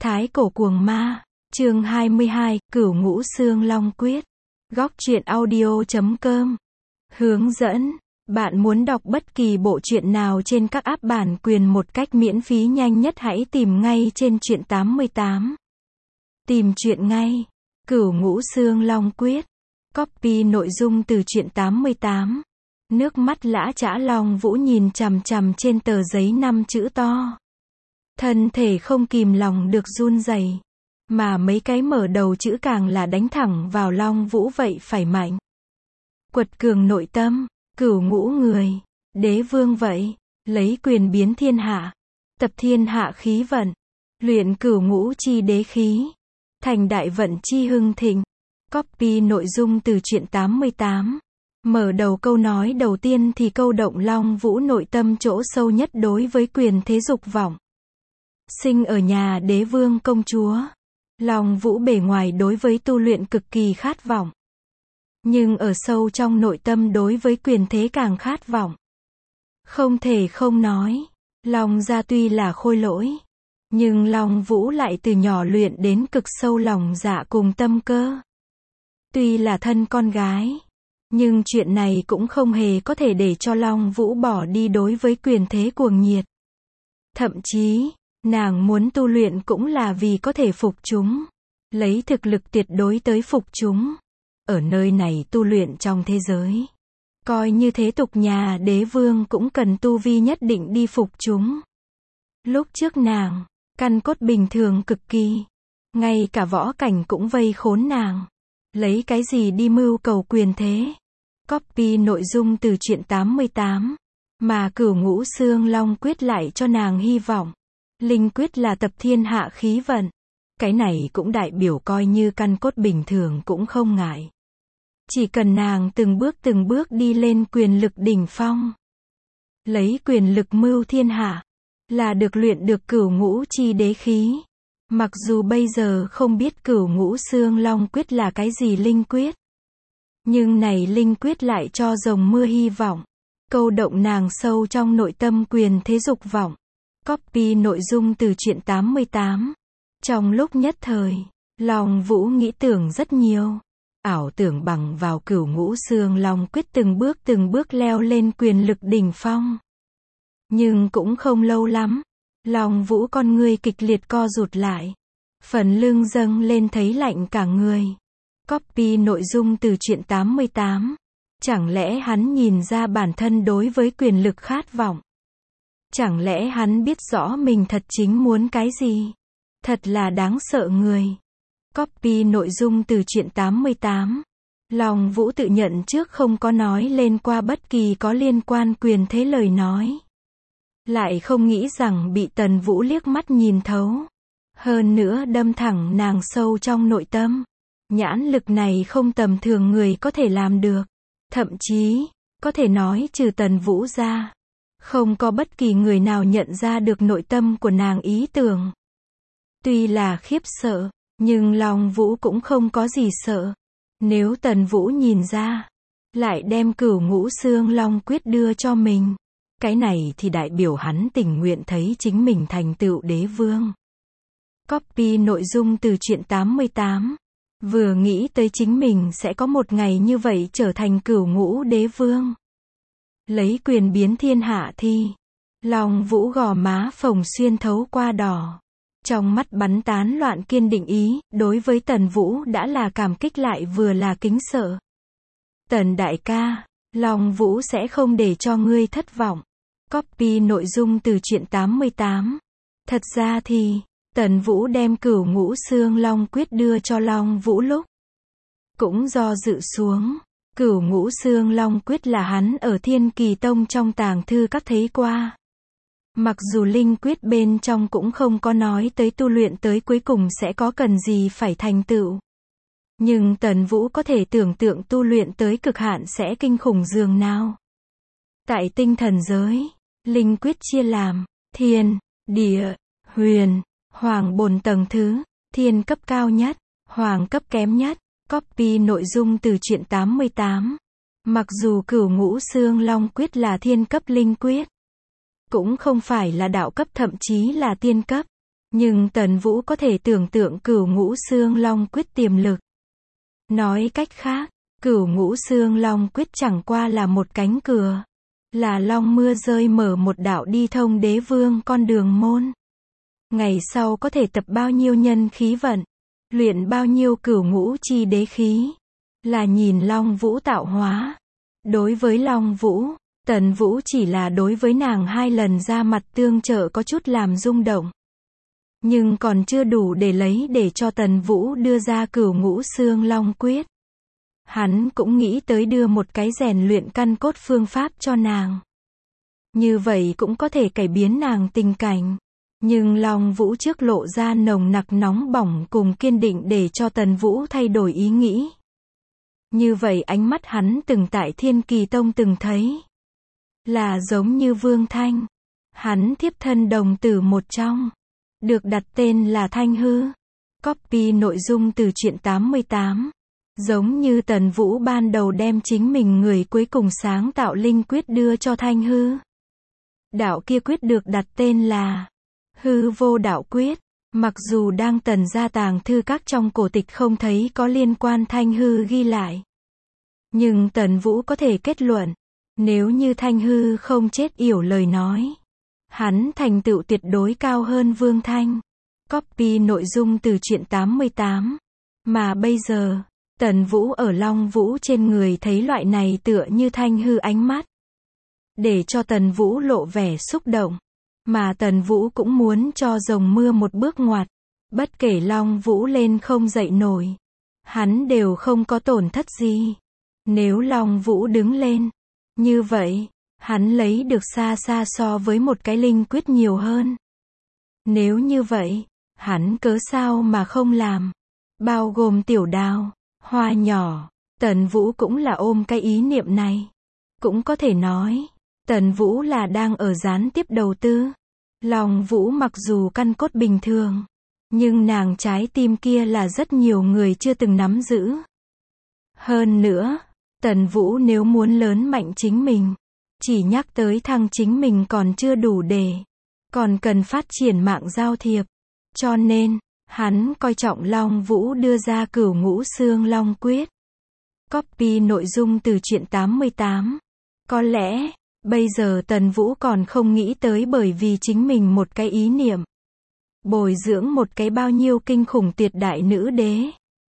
Thái cổ cuồng ma, chương 22, Cửu Ngũ Xương Long Quyết. Góc truyện audio.com. Hướng dẫn. Bạn muốn đọc bất kỳ bộ truyện nào trên các app bản quyền một cách miễn phí nhanh nhất hãy tìm ngay trên truyện 88. Tìm truyện ngay. Cửu Ngũ Xương Long Quyết. Copy nội dung từ truyện 88. Nước mắt lã chã Long Vũ nhìn chằm chằm trên tờ giấy 5 chữ to. Thân thể không kìm lòng được run rẩy, mà mấy cái mở đầu chữ càng là đánh thẳng vào Long Vũ vậy phải mạnh. Quật cường nội tâm, cửu ngũ người, đế vương vậy, lấy quyền biến thiên hạ, tập thiên hạ khí vận, luyện cửu ngũ chi đế khí, thành đại vận chi hưng thịnh. Copy nội dung từ truyện 88. Mở đầu câu nói đầu tiên thì câu động Long Vũ nội tâm chỗ sâu nhất đối với quyền thế dục vọng. Sinh ở nhà đế vương công chúa, Long Vũ bề ngoài đối với tu luyện cực kỳ khát vọng. Nhưng ở sâu trong nội tâm đối với quyền thế càng khát vọng. Không thể không nói, Long gia tuy là khôi lỗi, nhưng Long Vũ lại từ nhỏ luyện đến cực sâu lòng dạ cùng tâm cơ. Tuy là thân con gái, nhưng chuyện này cũng không hề có thể để cho Long Vũ bỏ đi đối với quyền thế cuồng nhiệt. Thậm chí, nàng muốn tu luyện cũng là vì có thể phục chúng, lấy thực lực tuyệt đối tới phục chúng. Ở nơi này tu luyện trong thế giới, coi như thế tục nhà đế vương cũng cần tu vi nhất định đi phục chúng. Lúc trước nàng, căn cốt bình thường cực kỳ, ngay cả võ cảnh cũng vây khốn nàng. Lấy cái gì đi mưu cầu quyền thế? Copy nội dung từ truyện 88. Mà Cửu Ngũ Xương Long Quyết lại cho nàng hy vọng. Linh quyết là tập thiên hạ khí vận. Cái này cũng đại biểu coi như căn cốt bình thường cũng không ngại. Chỉ cần nàng từng bước đi lên quyền lực đỉnh phong. Lấy quyền lực mưu thiên hạ, là được luyện được cửu ngũ chi đế khí. Mặc dù bây giờ không biết Cửu Ngũ Xương Long Quyết là cái gì linh quyết, nhưng này linh quyết lại cho rồng mưa hy vọng, câu động nàng sâu trong nội tâm quyền thế dục vọng. Copy nội dung từ truyện 88. Trong lúc nhất thời, Long Vũ nghĩ tưởng rất nhiều, ảo tưởng bằng vào Cửu Ngũ Xương Long Quyết từng bước leo lên quyền lực đỉnh phong. Nhưng cũng không lâu lắm, Long Vũ con ngươi kịch liệt co rụt lại, phần lưng dâng lên thấy lạnh cả người. Copy nội dung từ truyện 88. Chẳng lẽ hắn nhìn ra bản thân đối với quyền lực khát vọng? Chẳng lẽ hắn biết rõ mình thật chính muốn cái gì? Thật là đáng sợ người. Copy nội dung từ truyện 88. Long Vũ tự nhận trước không có nói lên qua bất kỳ có liên quan quyền thế lời nói. Lại không nghĩ rằng bị Tần Vũ liếc mắt nhìn thấu. Hơn nữa đâm thẳng nàng sâu trong nội tâm. Nhãn lực này không tầm thường người có thể làm được. Thậm chí, có thể nói trừ Tần Vũ ra, không có bất kỳ người nào nhận ra được nội tâm của nàng ý tưởng. Tuy là khiếp sợ, nhưng Long Vũ cũng không có gì sợ. Nếu Tần Vũ nhìn ra, lại đem Cửu Ngũ Xương Long Quyết đưa cho mình, cái này thì đại biểu hắn tình nguyện thấy chính mình thành tựu đế vương. Copy nội dung từ truyện 88. Vừa nghĩ tới chính mình sẽ có một ngày như vậy trở thành cửu ngũ đế vương, lấy quyền biến thiên hạ thì, Long Vũ gò má phồng xuyên thấu qua đỏ. Trong mắt bắn tán loạn kiên định ý, đối với Tần Vũ đã là cảm kích lại vừa là kính sợ. Tần đại ca, Long Vũ sẽ không để cho ngươi thất vọng. Copy nội dung từ truyện 88. Thật ra thì, Tần Vũ đem Cửu Ngũ Xương Long Quyết đưa cho Long Vũ lúc cũng do dự xuống. Cửu Ngũ Xương Long Quyết là hắn ở Thiên Kỳ Tông trong tàng thư các thấy qua. Mặc dù linh quyết bên trong cũng không có nói tới tu luyện tới cuối cùng sẽ có cần gì phải thành tựu. Nhưng Tần Vũ có thể tưởng tượng tu luyện tới cực hạn sẽ kinh khủng dường nào. Tại tinh thần giới, linh quyết chia làm thiên, địa, huyền, hoàng 4 tầng thứ, thiên cấp cao nhất, hoàng cấp kém nhất. Copy nội dung từ truyện 88. Mặc dù Cửu Ngũ Xương Long Quyết là thiên cấp linh quyết, cũng không phải là đạo cấp thậm chí là tiên cấp, Nhưng Tần Vũ có thể tưởng tượng Cửu Ngũ Xương Long Quyết tiềm lực. Nói cách khác, Cửu Ngũ Xương Long Quyết chẳng qua là một cánh cửa. Là long mưa rơi mở một đạo đi thông đế vương con đường môn. Ngày sau có thể tập bao nhiêu nhân khí vận, luyện bao nhiêu cửu ngũ chi đế khí, là nhìn Long Vũ tạo hóa. Đối với Long Vũ, Tần Vũ chỉ là đối với nàng 2 lần ra mặt tương trợ có chút làm rung động. Nhưng còn chưa đủ để lấy để cho Tần Vũ đưa ra Cửu Ngũ Xương Long Quyết. Hắn cũng nghĩ tới đưa một cái rèn luyện căn cốt phương pháp cho nàng. Như vậy cũng có thể cải biến nàng tình cảnh. Nhưng Long Vũ trước lộ ra nồng nặc nóng bỏng cùng kiên định để cho Tần Vũ thay đổi ý nghĩ. Như vậy ánh mắt hắn từng tại Thiên Kỳ Tông từng thấy. Là giống như Vương Thanh. Hắn thiếp thân đồng tử một trong. Được đặt tên là Thanh Hư. Copy nội dung từ truyện 88. Giống như Tần Vũ ban đầu đem chính mình người cuối cùng sáng tạo linh quyết đưa cho Thanh Hư. Đạo kia quyết được đặt tên là Hư Vô Đạo Quyết. Mặc dù đang Tần gia tàng thư các trong cổ tịch không thấy có liên quan Thanh Hư ghi lại. Nhưng Tần Vũ có thể kết luận, nếu như Thanh Hư không chết yểu lời nói, hắn thành tựu tuyệt đối cao hơn Vương Thanh. Copy nội dung từ truyện 88. Mà bây giờ, Tần Vũ ở Long Vũ trên người thấy loại này tựa như Thanh Hư ánh mắt. Để cho Tần Vũ lộ vẻ xúc động. Mà Tần Vũ cũng muốn cho rồng mưa một bước ngoặt. Bất kể Long Vũ lên không dậy nổi, hắn đều không có tổn thất gì. Nếu Long Vũ đứng lên, như vậy, hắn lấy được xa xa so với một cái linh quyết nhiều hơn. Nếu như vậy, hắn cớ sao mà không làm. Bao gồm Tiểu Đào, Hoa Nhỏ, Tần Vũ cũng là ôm cái ý niệm này. Cũng có thể nói, Tần Vũ là đang ở gián tiếp đầu tư. Long Vũ mặc dù căn cốt bình thường, nhưng nàng trái tim kia là rất nhiều người chưa từng nắm giữ. Hơn nữa, Tần Vũ nếu muốn lớn mạnh chính mình, chỉ nhắc tới thăng chính mình còn chưa đủ để, còn cần phát triển mạng giao thiệp. Cho nên, hắn coi trọng Long Vũ đưa ra Cửu Ngũ Xương Long Quyết. Copy nội dung từ truyện 88. Có lẽ, bây giờ Tần Vũ còn không nghĩ tới bởi vì chính mình một cái ý niệm. Bồi dưỡng một cái bao nhiêu kinh khủng tuyệt đại nữ đế.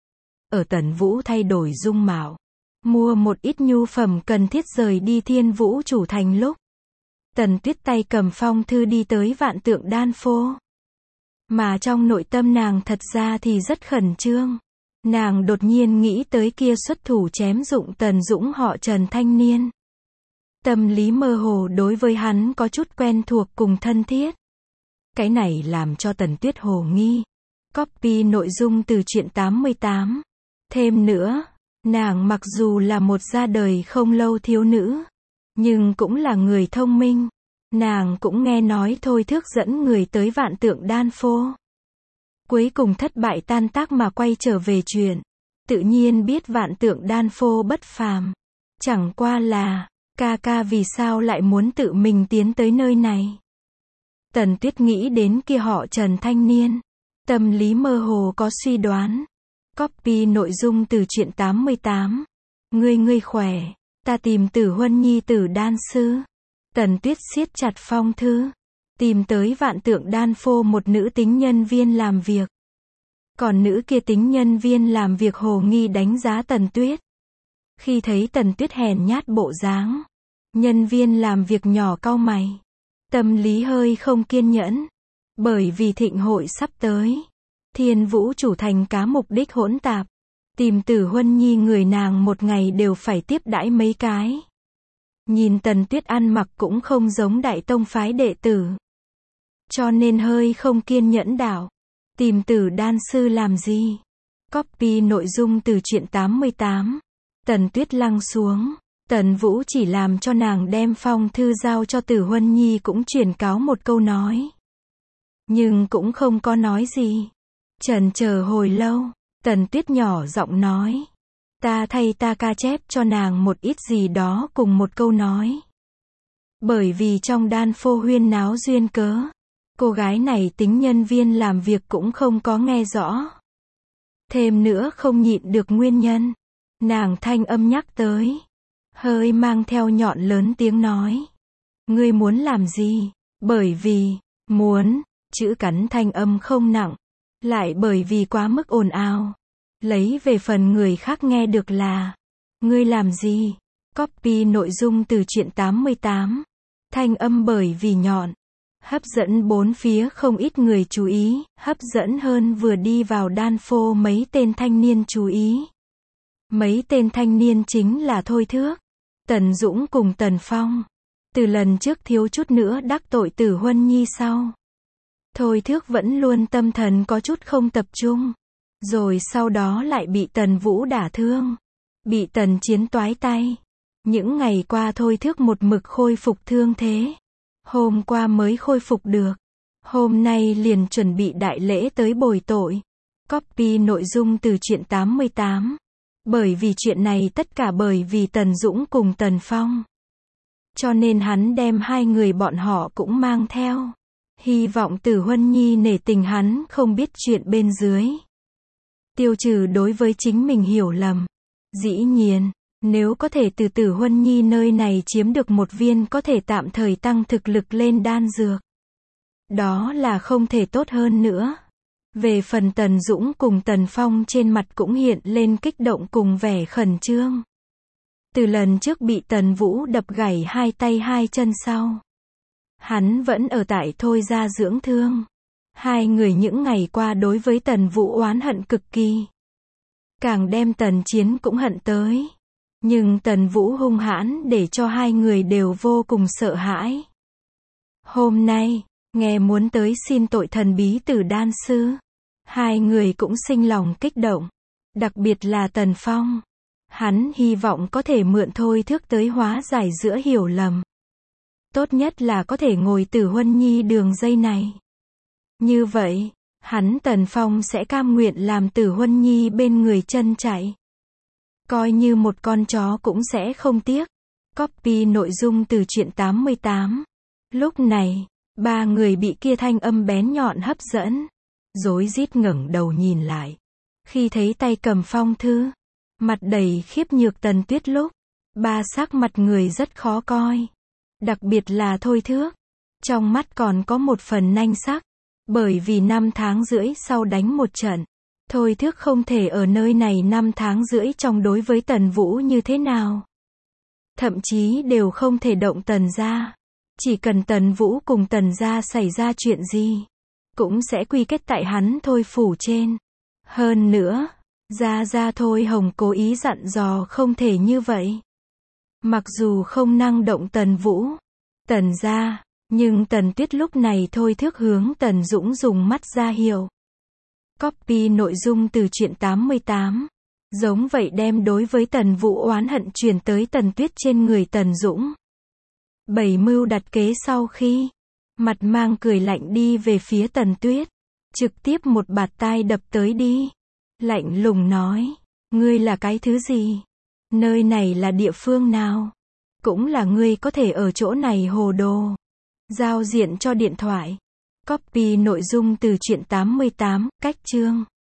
Ở Tần Vũ thay đổi dung mạo, mua một ít nhu phẩm cần thiết rời đi Thiên Vũ Chủ Thành lúc. Tần Tuyết tay cầm phong thư đi tới Vạn Tượng Đan Phô. Mà trong nội tâm nàng thật ra thì rất khẩn trương. Nàng đột nhiên nghĩ tới kia xuất thủ chém dụng Tần Dũng họ Trần thanh niên. Tâm lý mơ hồ đối với hắn có chút quen thuộc cùng thân thiết. Cái này làm cho Tần Tuyết hồ nghi. Copy nội dung từ truyện 88. Thêm nữa, nàng mặc dù là một ra đời không lâu thiếu nữ, nhưng cũng là người thông minh. Nàng cũng nghe nói thôi thước dẫn người tới Vạn Tượng Đan Phô. Cuối cùng thất bại tan tác mà quay trở về chuyện. Tự nhiên biết Vạn Tượng Đan Phô bất phàm. Chẳng qua là, ca ca vì sao lại muốn tự mình tiến tới nơi này. Tần Tuyết nghĩ đến kia họ Trần thanh niên. Tâm lý mơ hồ có suy đoán. Copy nội dung từ truyện 88. Ngươi khỏe, ta tìm Tử Huân Nhi Tử đan sư. Tần Tuyết siết chặt phong thư. Tìm tới Vạn Tượng Đan Phô một nữ tính nhân viên làm việc. Còn nữ kia tính nhân viên làm việc hồ nghi đánh giá Tần Tuyết. Khi thấy Tần Tuyết hèn nhát bộ dáng, nhân viên làm việc nhỏ cau mày. Tâm lý hơi không kiên nhẫn. Bởi vì thịnh hội sắp tới. Thiên Vũ Chủ Thành cá mục đích hỗn tạp. Tìm Tử Huân Nhi người nàng một ngày đều phải tiếp đãi mấy cái. Nhìn Tần Tuyết ăn mặc cũng không giống đại tông phái đệ tử. Cho nên hơi không kiên nhẫn đạo. Tìm Tử đan sư làm gì? Copy nội dung từ truyện 88. Tần Tuyết lăng xuống. Tần Vũ chỉ làm cho nàng đem phong thư giao cho Tử Huân Nhi cũng truyền cáo một câu nói. Nhưng cũng không có nói gì. Chần chờ hồi lâu, Tần Tuyết nhỏ giọng nói. Ta thay ta ca chép cho nàng một ít gì đó cùng một câu nói. Bởi vì trong đan phô huyên náo duyên cớ, Cô gái này tính nhân viên làm việc cũng không có nghe rõ. Thêm nữa không nhịn được nguyên nhân. Nàng thanh âm nhắc tới. Hơi mang theo nhọn lớn tiếng nói. Ngươi muốn làm gì? Bởi vì, muốn, chữ cắn thanh âm không nặng. Lại bởi vì quá mức ồn ào. Lấy về phần người khác nghe được là. Ngươi làm gì? Copy nội dung từ truyện 88. Thanh âm bởi vì nhọn. Hấp dẫn bốn phía không ít người chú ý, hấp dẫn hơn vừa đi vào đan phô mấy tên thanh niên chú ý. Mấy tên thanh niên chính là Thôi Thước, Tần Dũng cùng Tần Phong. Từ lần trước thiếu chút nữa đắc tội Tử Huân Nhi sau. Thôi Thước vẫn luôn tâm thần có chút không tập trung. Rồi sau đó lại bị Tần Vũ đả thương. Bị Tần Chiến toái tay. Những ngày qua Thôi Thước một mực khôi phục thương thế. Hôm qua mới khôi phục được. Hôm nay liền chuẩn bị đại lễ tới bồi tội. Copy nội dung từ truyện 88. Bởi vì chuyện này tất cả bởi vì Tần Dũng cùng Tần Phong. Cho nên hắn đem hai người bọn họ cũng mang theo. Hy vọng Tử Huân Nhi nể tình hắn không biết chuyện bên dưới. Tiêu trừ đối với chính mình hiểu lầm. Dĩ nhiên, nếu có thể từ Tử Huân Nhi nơi này chiếm được một viên có thể tạm thời tăng thực lực lên đan dược. Đó là không thể tốt hơn nữa. Về phần Tần Dũng cùng Tần Phong trên mặt cũng hiện lên kích động cùng vẻ khẩn trương. Từ lần trước bị Tần Vũ đập gãy hai tay hai chân sau. Hắn vẫn ở tại Thôi gia dưỡng thương. Hai người những ngày qua đối với Tần Vũ oán hận cực kỳ. Càng đem Tần Chiến cũng hận tới. Nhưng Tần Vũ hung hãn để cho hai người đều vô cùng sợ hãi. Hôm nay, nghe muốn tới xin tội thần bí tử đan sư. Hai người cũng sinh lòng kích động. Đặc biệt là Tần Phong. Hắn hy vọng có thể mượn Thôi Thước tới hóa giải giữa hiểu lầm. Tốt nhất là có thể ngồi Tử Huân Nhi đường dây này. Như vậy, hắn Tần Phong sẽ cam nguyện làm Tử Huân Nhi bên người chân chạy. Coi như một con chó cũng sẽ không tiếc. Copy nội dung từ truyện 88. Lúc này, ba người bị kia thanh âm bén nhọn hấp dẫn. Rối rít ngẩng đầu nhìn lại. Khi thấy tay cầm phong thư, mặt đầy khiếp nhược Tần Tuyết lúc, ba sắc mặt người rất khó coi. Đặc biệt là Thôi Thước. Trong mắt còn có một phần nanh sắc. Bởi vì 5 tháng rưỡi sau đánh một trận. Thôi Thước không thể ở nơi này 5 tháng rưỡi trong đối với Tần Vũ như thế nào. Thậm chí đều không thể động Tần gia. Chỉ cần Tần Vũ cùng Tần gia xảy ra chuyện gì, cũng sẽ quy kết tại hắn Thôi phủ trên. Hơn nữa, gia Thôi Hồng cố ý dặn dò không thể như vậy. Mặc dù không năng động Tần Vũ, Tần gia, nhưng Tần Tuyết lúc này Thôi Thước hướng Tần Dũng dùng mắt ra hiệu. Copy nội dung từ truyện 88. Giống vậy đem đối với Tần Vũ oán hận truyền tới Tần Tuyết trên người Tần Dũng. Bảy mưu đặt kế sau khi, mặt mang cười lạnh đi về phía Tần Tuyết. Trực tiếp một bạt tai đập tới đi. Lạnh lùng nói, ngươi là cái thứ gì? Nơi này là địa phương nào? Cũng là ngươi có thể ở chỗ này hồ đồ. Giao diện cho điện thoại. Copy nội dung từ truyện 88, cách chương.